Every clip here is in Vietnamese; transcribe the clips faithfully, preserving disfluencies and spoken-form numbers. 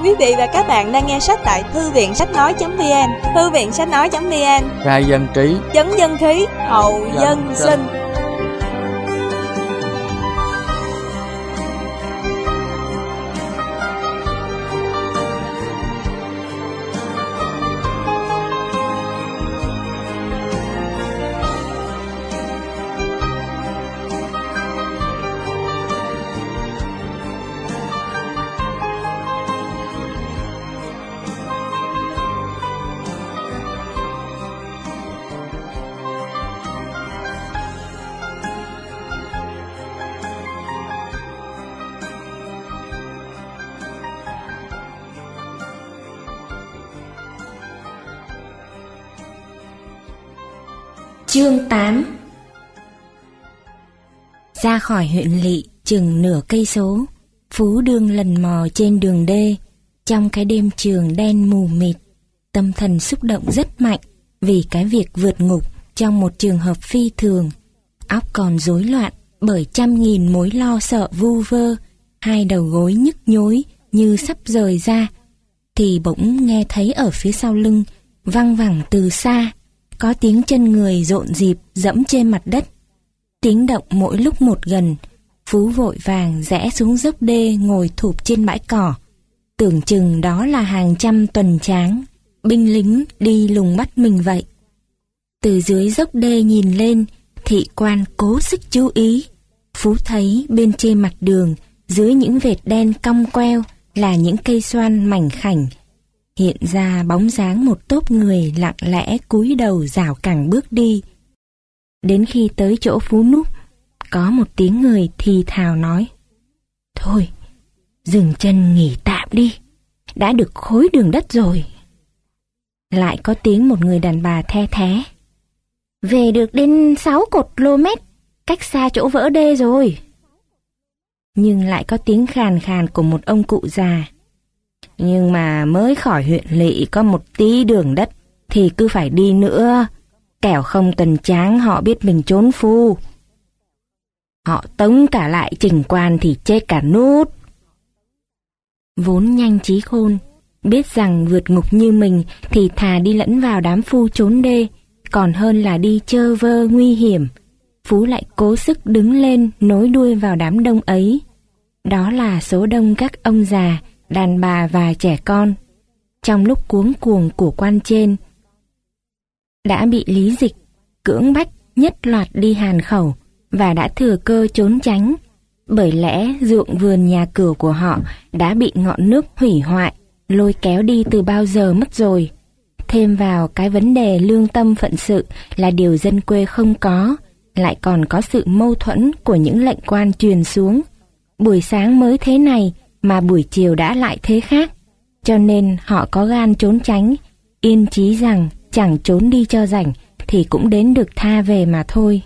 Quý vị và các bạn đang nghe sách tại thư viện sách nói chấm vn. Thư viện sách nói chấm vn, khai dân trí, chấn dân khí, hậu dân, dân sinh. Chương tám. Ra khỏi huyện Lỵ chừng nửa cây số, Phú đương lần mò trên đường đê. Trong cái đêm trường đen mù mịt, tâm thần xúc động rất mạnh vì cái việc vượt ngục trong một trường hợp phi thường. Óc còn rối loạn bởi trăm nghìn mối lo sợ vu vơ, hai đầu gối nhức nhối như sắp rời ra, thì bỗng nghe thấy ở phía sau lưng văng vẳng từ xa có tiếng chân người rộn rịp dẫm trên mặt đất. Tiếng động mỗi lúc một gần, Phú vội vàng rẽ xuống dốc đê ngồi thụp trên bãi cỏ. Tưởng chừng đó là hàng trăm tuần tráng, binh lính đi lùng bắt mình vậy. Từ dưới dốc đê nhìn lên, thị quan cố sức chú ý. Phú thấy bên trên mặt đường, dưới những vệt đen cong queo là những cây xoan mảnh khảnh. Hiện ra bóng dáng một tốp người lặng lẽ cúi đầu rảo cẳng bước đi. Đến khi tới chỗ Phú núp, có một tiếng người thì thào nói: "Thôi, dừng chân nghỉ tạm đi, đã được khối đường đất rồi." Lại có tiếng một người đàn bà the thé: "Về được đến sáu cột lô mét, cách xa chỗ vỡ đê rồi." Nhưng lại có tiếng khàn khàn của một ông cụ già: "Nhưng mà mới khỏi huyện Lỵ có một tí đường đất thì cứ phải đi nữa, kẻo không tuần tráng họ biết mình trốn phu. Họ tống cả lại trình quan thì chết cả nút." Vốn nhanh trí khôn, biết rằng vượt ngục như mình thì thà đi lẫn vào đám phu trốn đê, còn hơn là đi chơ vơ nguy hiểm. Phú lại cố sức đứng lên nối đuôi vào đám đông ấy. Đó là số đông các ông già, đàn bà và trẻ con. Trong lúc cuống cuồng của quan trên, đã bị Lý Dịch cưỡng bách nhất loạt đi Hàn Khẩu và đã thừa cơ trốn tránh. Bởi lẽ ruộng vườn nhà cửa của họ đã bị ngọn nước hủy hoại, lôi kéo đi từ bao giờ mất rồi. Thêm vào cái vấn đề lương tâm phận sự là điều dân quê không có, lại còn có sự mâu thuẫn của những lệnh quan truyền xuống. Buổi sáng mới thế này mà buổi chiều đã lại thế khác, cho nên họ có gan trốn tránh, yên chí rằng chẳng trốn đi cho rảnh thì cũng đến được tha về mà thôi.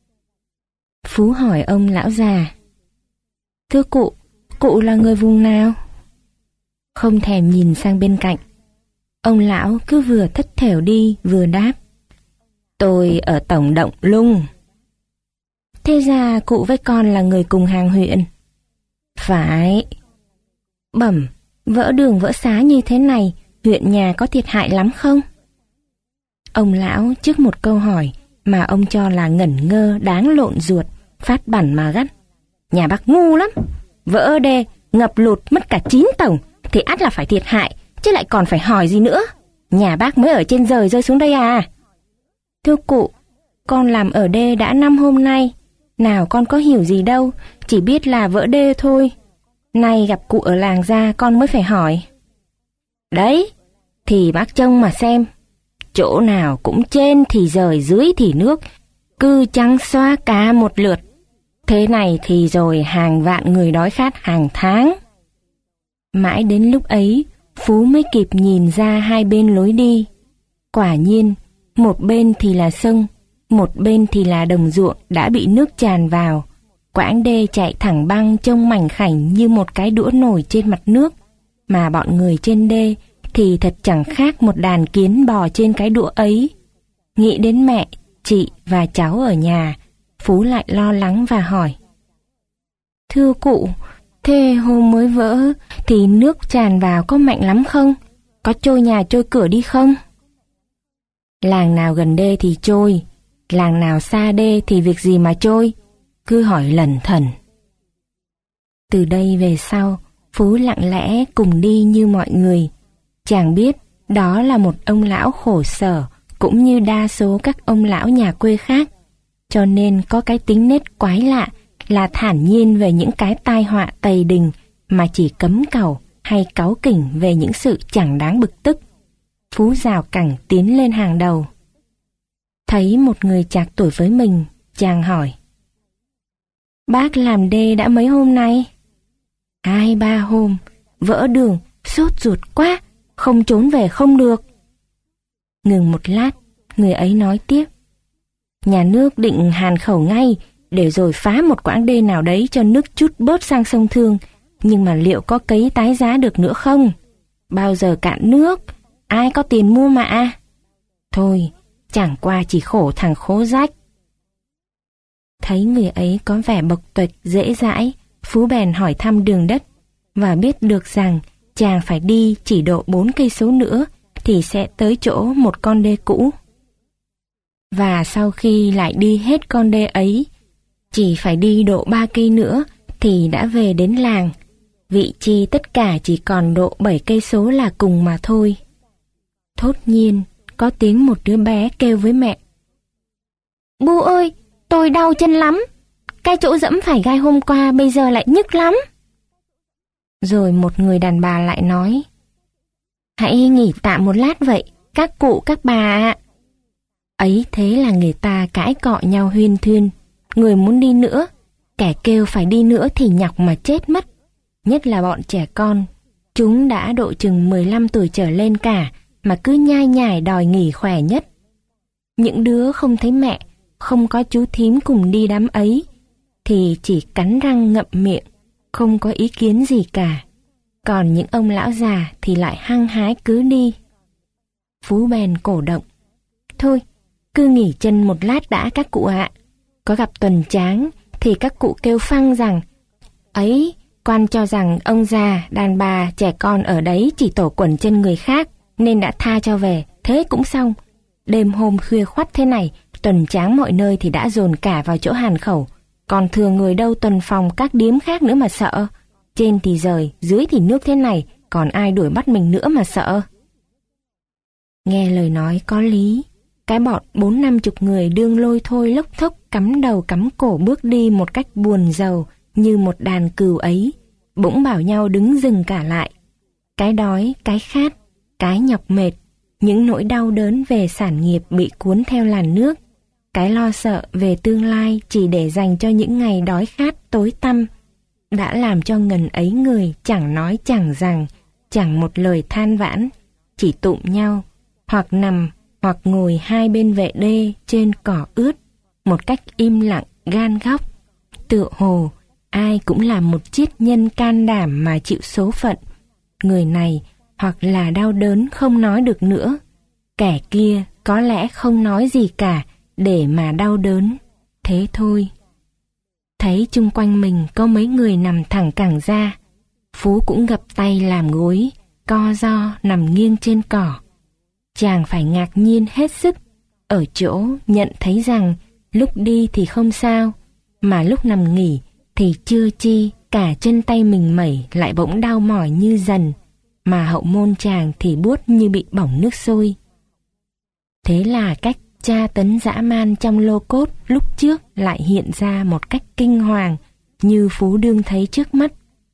Phú hỏi ông lão già: "Thưa cụ, cụ là người vùng nào?" Không thèm nhìn sang bên cạnh, ông lão cứ vừa thất thểu đi vừa đáp: "Tôi ở tổng Động Lung." "Thế ra cụ với con là người cùng hàng huyện?" "Phải." "Bẩm, vỡ đường vỡ xá như thế này, huyện nhà có thiệt hại lắm không?" Ông lão trước một câu hỏi mà ông cho là ngẩn ngơ đáng lộn ruột, phát bẳn mà gắt: "Nhà bác ngu lắm, vỡ đê, ngập lụt mất cả chín tổng thì ắt là phải thiệt hại, chứ lại còn phải hỏi gì nữa. Nhà bác mới ở trên rời rơi xuống đây à?" "Thưa cụ, con làm ở đê đã năm hôm nay, nào con có hiểu gì đâu, chỉ biết là vỡ đê thôi. Nay gặp cụ ở làng ra con mới phải hỏi." "Đấy, thì bác trông mà xem, chỗ nào cũng trên thì rời dưới thì nước, cứ trắng xóa cả một lượt. Thế này thì rồi hàng vạn người đói khát hàng tháng." Mãi đến lúc ấy, Phú mới kịp nhìn ra hai bên lối đi. Quả nhiên, một bên thì là sông, một bên thì là đồng ruộng đã bị nước tràn vào. Quãng đê chạy thẳng băng trông mảnh khảnh như một cái đũa nổi trên mặt nước, mà bọn người trên đê thì thật chẳng khác một đàn kiến bò trên cái đũa ấy. Nghĩ đến mẹ, chị và cháu ở nhà, Phú lại lo lắng và hỏi: "Thưa cụ, Thế hôm mới vỡ thì nước tràn vào có mạnh lắm không? Có trôi nhà trôi cửa đi không? Làng nào gần đê thì trôi, làng nào xa đê thì việc gì mà trôi, cứ hỏi lẩn thẩn. Từ đây về sau, Phú lặng lẽ cùng đi như mọi người. Chàng biết đó là một ông lão khổ sở, cũng như đa số các ông lão nhà quê khác, cho nên có cái tính nết quái lạ là thản nhiên về những cái tai họa tày đình mà chỉ cấm cẩu hay cáu kỉnh về những sự chẳng đáng bực tức. Phú rào cẳng tiến lên hàng đầu. Thấy một người chạc tuổi với mình, chàng hỏi: Bác làm đê đã mấy hôm nay? Hai ba hôm, vỡ đường, sốt ruột quá, không trốn về không được. Ngừng một lát, người ấy nói tiếp: Nhà nước định hàn khẩu ngay, để rồi phá một quãng đê nào đấy cho nước chút bớt sang sông Thương, nhưng mà liệu có cấy tái giá được nữa không? Bao giờ cạn nước, ai có tiền mua mạ? Thôi, chẳng qua chỉ khổ thằng khố rách. Thấy người ấy có vẻ bộc tuệch dễ dãi, Phú bèn hỏi thăm đường đất, và biết được rằng chàng phải đi chỉ độ bốn cây số nữa thì sẽ tới chỗ một con đê cũ. Và sau khi lại đi hết con đê ấy, chỉ phải đi độ ba cây nữa thì đã về đến làng. Vị chi tất cả chỉ còn độ bảy cây số là cùng mà thôi. Thốt nhiên, có tiếng một đứa bé kêu với mẹ: Bu ơi, tôi đau chân lắm. Cái chỗ dẫm phải gai hôm qua bây giờ lại nhức lắm. Rồi một người đàn bà lại nói: Hãy nghỉ tạm một lát vậy, các cụ các bà ạ. Ấy thế là người ta cãi cọ nhau huyên thuyên. Người muốn đi nữa, kẻ kêu phải đi nữa thì nhọc mà chết mất. Nhất là bọn trẻ con, chúng đã độ chừng mười lăm tuổi trở lên cả, mà cứ nhai nhải đòi nghỉ khỏe nhất. Những đứa không thấy mẹ, không có chú thím cùng đi đám ấy, thì chỉ cắn răng ngậm miệng, không có ý kiến gì cả. Còn những ông lão già thì lại hăng hái cứ đi. Phú bèn cổ động: Thôi, cứ nghỉ chân một lát đã các cụ ạ. Có gặp tuần tráng thì các cụ kêu phăng rằng: Ấy, quan cho rằng ông già, đàn bà, trẻ con ở đấy chỉ tổ quần chân người khác, nên đã tha cho về, thế cũng xong. Đêm hôm khuya khoắt thế này, tuần tráng mọi nơi thì đã dồn cả vào chỗ hàn khẩu, còn thừa người đâu tuần phòng các điếm khác nữa mà sợ. Trên thì rời, dưới thì nước thế này, còn ai đuổi bắt mình nữa mà sợ. Nghe lời nói có lý, cái bọn bốn năm chục người đương lôi thôi lốc thốc cắm đầu cắm cổ bước đi một cách buồn rầu như một đàn cừu ấy, bỗng bảo nhau đứng dừng cả lại. Cái đói, cái khát, cái nhọc mệt, những nỗi đau đớn về sản nghiệp bị cuốn theo làn nước, cái lo sợ về tương lai chỉ để dành cho những ngày đói khát tối tăm, đã làm cho ngần ấy người chẳng nói chẳng rằng, chẳng một lời than vãn, chỉ tụm nhau, hoặc nằm hoặc ngồi hai bên vệ đê trên cỏ ướt, một cách im lặng gan góc, tựa hồ ai cũng là một triết nhân can đảm mà chịu số phận. Người này hoặc là đau đớn không nói được nữa, kẻ kia có lẽ không nói gì cả để mà đau đớn, thế thôi. Thấy chung quanh mình có mấy người nằm thẳng cẳng ra, Phú cũng gập tay làm gối, co ro nằm nghiêng trên cỏ. Chàng phải ngạc nhiên hết sức, ở chỗ nhận thấy rằng lúc đi thì không sao, mà lúc nằm nghỉ thì chưa chi cả chân tay mình mẩy lại bỗng đau mỏi như dần, mà hậu môn chàng thì buốt như bị bỏng nước sôi. Thế là cách tra tấn dã man trong lô cốt lúc trước lại hiện ra một cách kinh hoàng như Phú đương thấy trước mắt.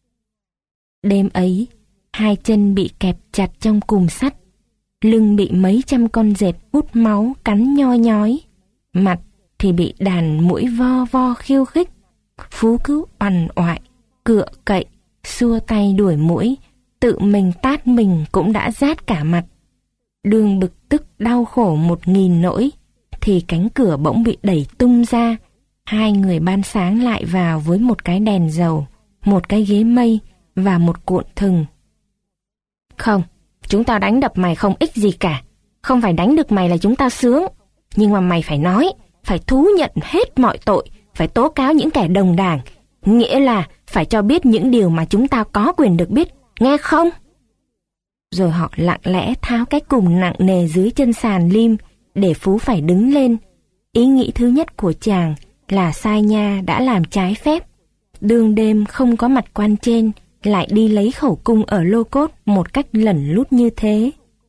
Đêm ấy, hai chân bị kẹp chặt trong cùm sắt, lưng bị mấy trăm con dẹp hút máu cắn nhoi nhói, mặt thì bị đàn muỗi vo vo khiêu khích. Phú cứ oằn oại, cựa cậy, xua tay đuổi muỗi, tự mình tát mình cũng đã rát cả mặt. Đương bực tức đau khổ một nghìn nỗi, thì cánh cửa bỗng bị đẩy tung ra. Hai người ban sáng lại vào với một cái đèn dầu, một cái ghế mây và một cuộn thừng. Không, chúng tao đánh đập mày không ích gì cả. Không phải đánh được mày là chúng tao sướng. Nhưng mà mày phải nói, phải thú nhận hết mọi tội, phải tố cáo những kẻ đồng đảng. Nghĩa là phải cho biết những điều mà chúng ta có quyền được biết, nghe không? Rồi họ lặng lẽ tháo cái cùm nặng nề dưới chân sàn lim để Phú phải đứng lên. Ý nghĩ thứ nhất của chàng là Sai Nha đã làm trái phép. Đương đêm không có mặt quan trên, lại đi lấy khẩu cung ở Lô Cốt một cách lẩn lút như thế.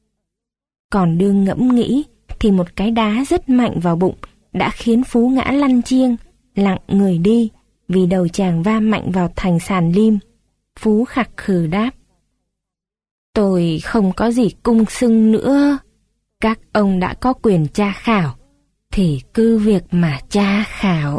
Còn đương ngẫm nghĩ thì một cái đá rất mạnh vào bụng đã khiến Phú ngã lăn chiêng, lặng người đi vì đầu chàng va mạnh vào thành sàn lim. Phú khặc khừ đáp: Tôi không có gì cung xưng nữa. Các ông đã có quyền tra khảo thì cứ việc mà tra khảo.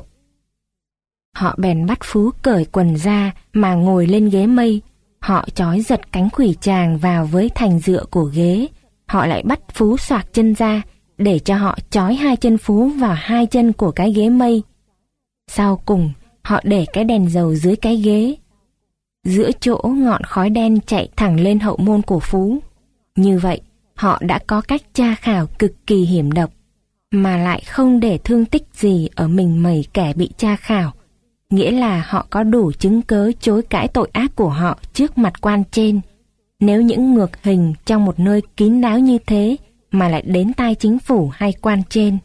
Họ bèn bắt Phú cởi quần ra mà ngồi lên ghế mây. Họ trói giật cánh khuỷu chàng vào với thành dựa của ghế. Họ lại bắt Phú xoạc chân ra để cho họ trói hai chân Phú vào hai chân của cái ghế mây. Sau cùng, họ để cái đèn dầu dưới cái ghế. Giữa chỗ ngọn khói đen chạy thẳng lên hậu môn của Phú. Như vậy, họ đã có cách tra khảo cực kỳ hiểm độc, mà lại không để thương tích gì ở mình mẩy kẻ bị tra khảo. Nghĩa là họ có đủ chứng cớ chối cãi tội ác của họ trước mặt quan trên. Nếu những ngược hình trong một nơi kín đáo như thế mà lại đến tai chính phủ hay quan trên.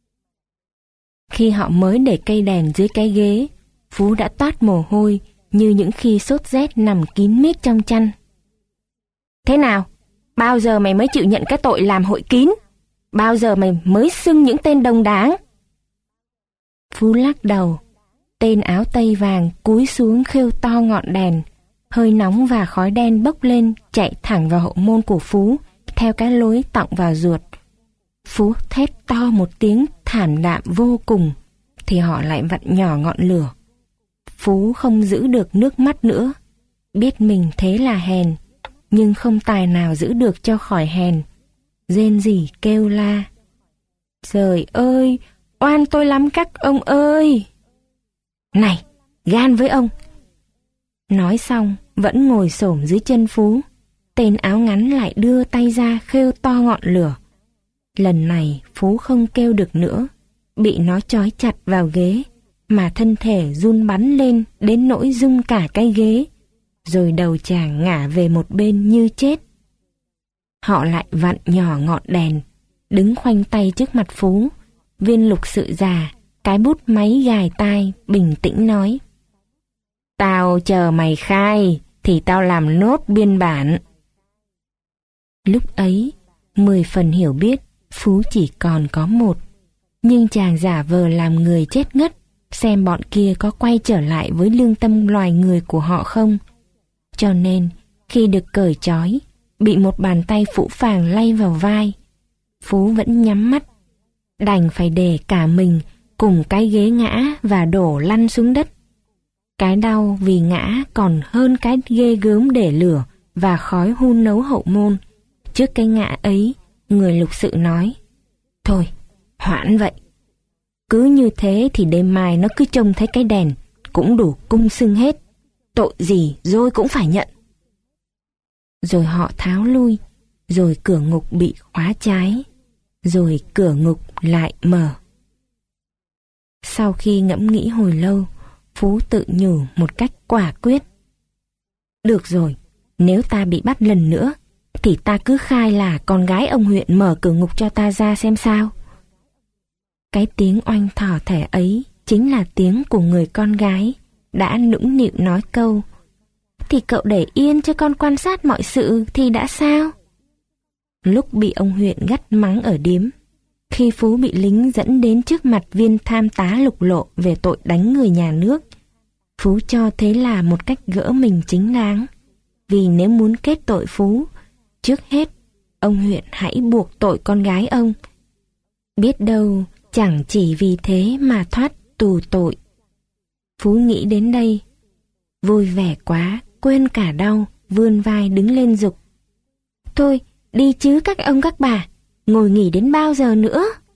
Khi họ mới để cây đèn dưới cái ghế, Phú đã toát mồ hôi như những khi sốt rét nằm kín mít trong chăn. Thế nào? Bao giờ mày mới chịu nhận cái tội làm hội kín? Bao giờ mày mới xưng những tên đồng đáng? Phú lắc đầu. Tên áo tây vàng cúi xuống khêu to ngọn đèn. Hơi nóng và khói đen bốc lên chạy thẳng vào hậu môn của Phú theo cái lối tọng vào ruột. Phú thét to một tiếng thảm đạm vô cùng thì họ lại vặn nhỏ ngọn lửa. Phú không giữ được nước mắt nữa. Biết mình thế là hèn, nhưng không tài nào giữ được cho khỏi hèn. Rên rỉ kêu la: Trời ơi, oan tôi lắm các ông ơi! Này, gan với ông! Nói xong, vẫn ngồi xổm dưới chân Phú. Tên áo ngắn lại đưa tay ra khêu to ngọn lửa. Lần này Phú không kêu được nữa, bị nó trói chặt vào ghế, mà thân thể run bắn lên đến nỗi rung cả cái ghế, rồi đầu chàng ngả về một bên như chết. Họ lại vặn nhỏ ngọn đèn, đứng khoanh tay trước mặt Phú. Viên lục sự già, cái bút máy gài tai, bình tĩnh nói: Tao chờ mày khai, thì tao làm nốt biên bản. Lúc ấy, mười phần hiểu biết, Phú chỉ còn có một. Nhưng chàng giả vờ làm người chết ngất, xem bọn kia có quay trở lại với lương tâm loài người của họ không. Cho nên, khi được cởi trói, bị một bàn tay phũ phàng lay vào vai, Phú vẫn nhắm mắt, đành phải để cả mình cùng cái ghế ngã và đổ lăn xuống đất. Cái đau vì ngã còn hơn cái ghê gớm để lửa và khói hun nấu hậu môn. Trước cái ngã ấy, người lục sự nói: Thôi, hoãn vậy. Cứ như thế thì đêm mai nó cứ trông thấy cái đèn cũng đủ cung xưng hết. Tội gì rồi cũng phải nhận. Rồi họ tháo lui, rồi cửa ngục bị khóa trái, rồi cửa ngục lại mở. Sau khi ngẫm nghĩ hồi lâu, Phú tự nhủ một cách quả quyết: Được rồi, nếu ta bị bắt lần nữa, thì ta cứ khai là con gái ông huyện mở cửa ngục cho ta ra xem sao. Cái tiếng oanh thỏ thẻ ấy chính là tiếng của người con gái đã nũng nịu nói câu: Thì cậu để yên cho con quan sát mọi sự thì đã sao? Lúc bị ông huyện gắt mắng ở điếm, khi Phú bị lính dẫn đến trước mặt viên tham tá Lục Lộ về tội đánh người nhà nước, Phú cho thế là một cách gỡ mình chính đáng. Vì nếu muốn kết tội Phú, trước hết ông huyện hãy buộc tội con gái ông. Biết đâu chẳng chỉ vì thế mà thoát tù tội. Phú nghĩ đến đây, vui vẻ quá, quên cả đau, vươn vai đứng lên giục: Thôi, đi chứ các ông các bà, ngồi nghỉ đến bao giờ nữa?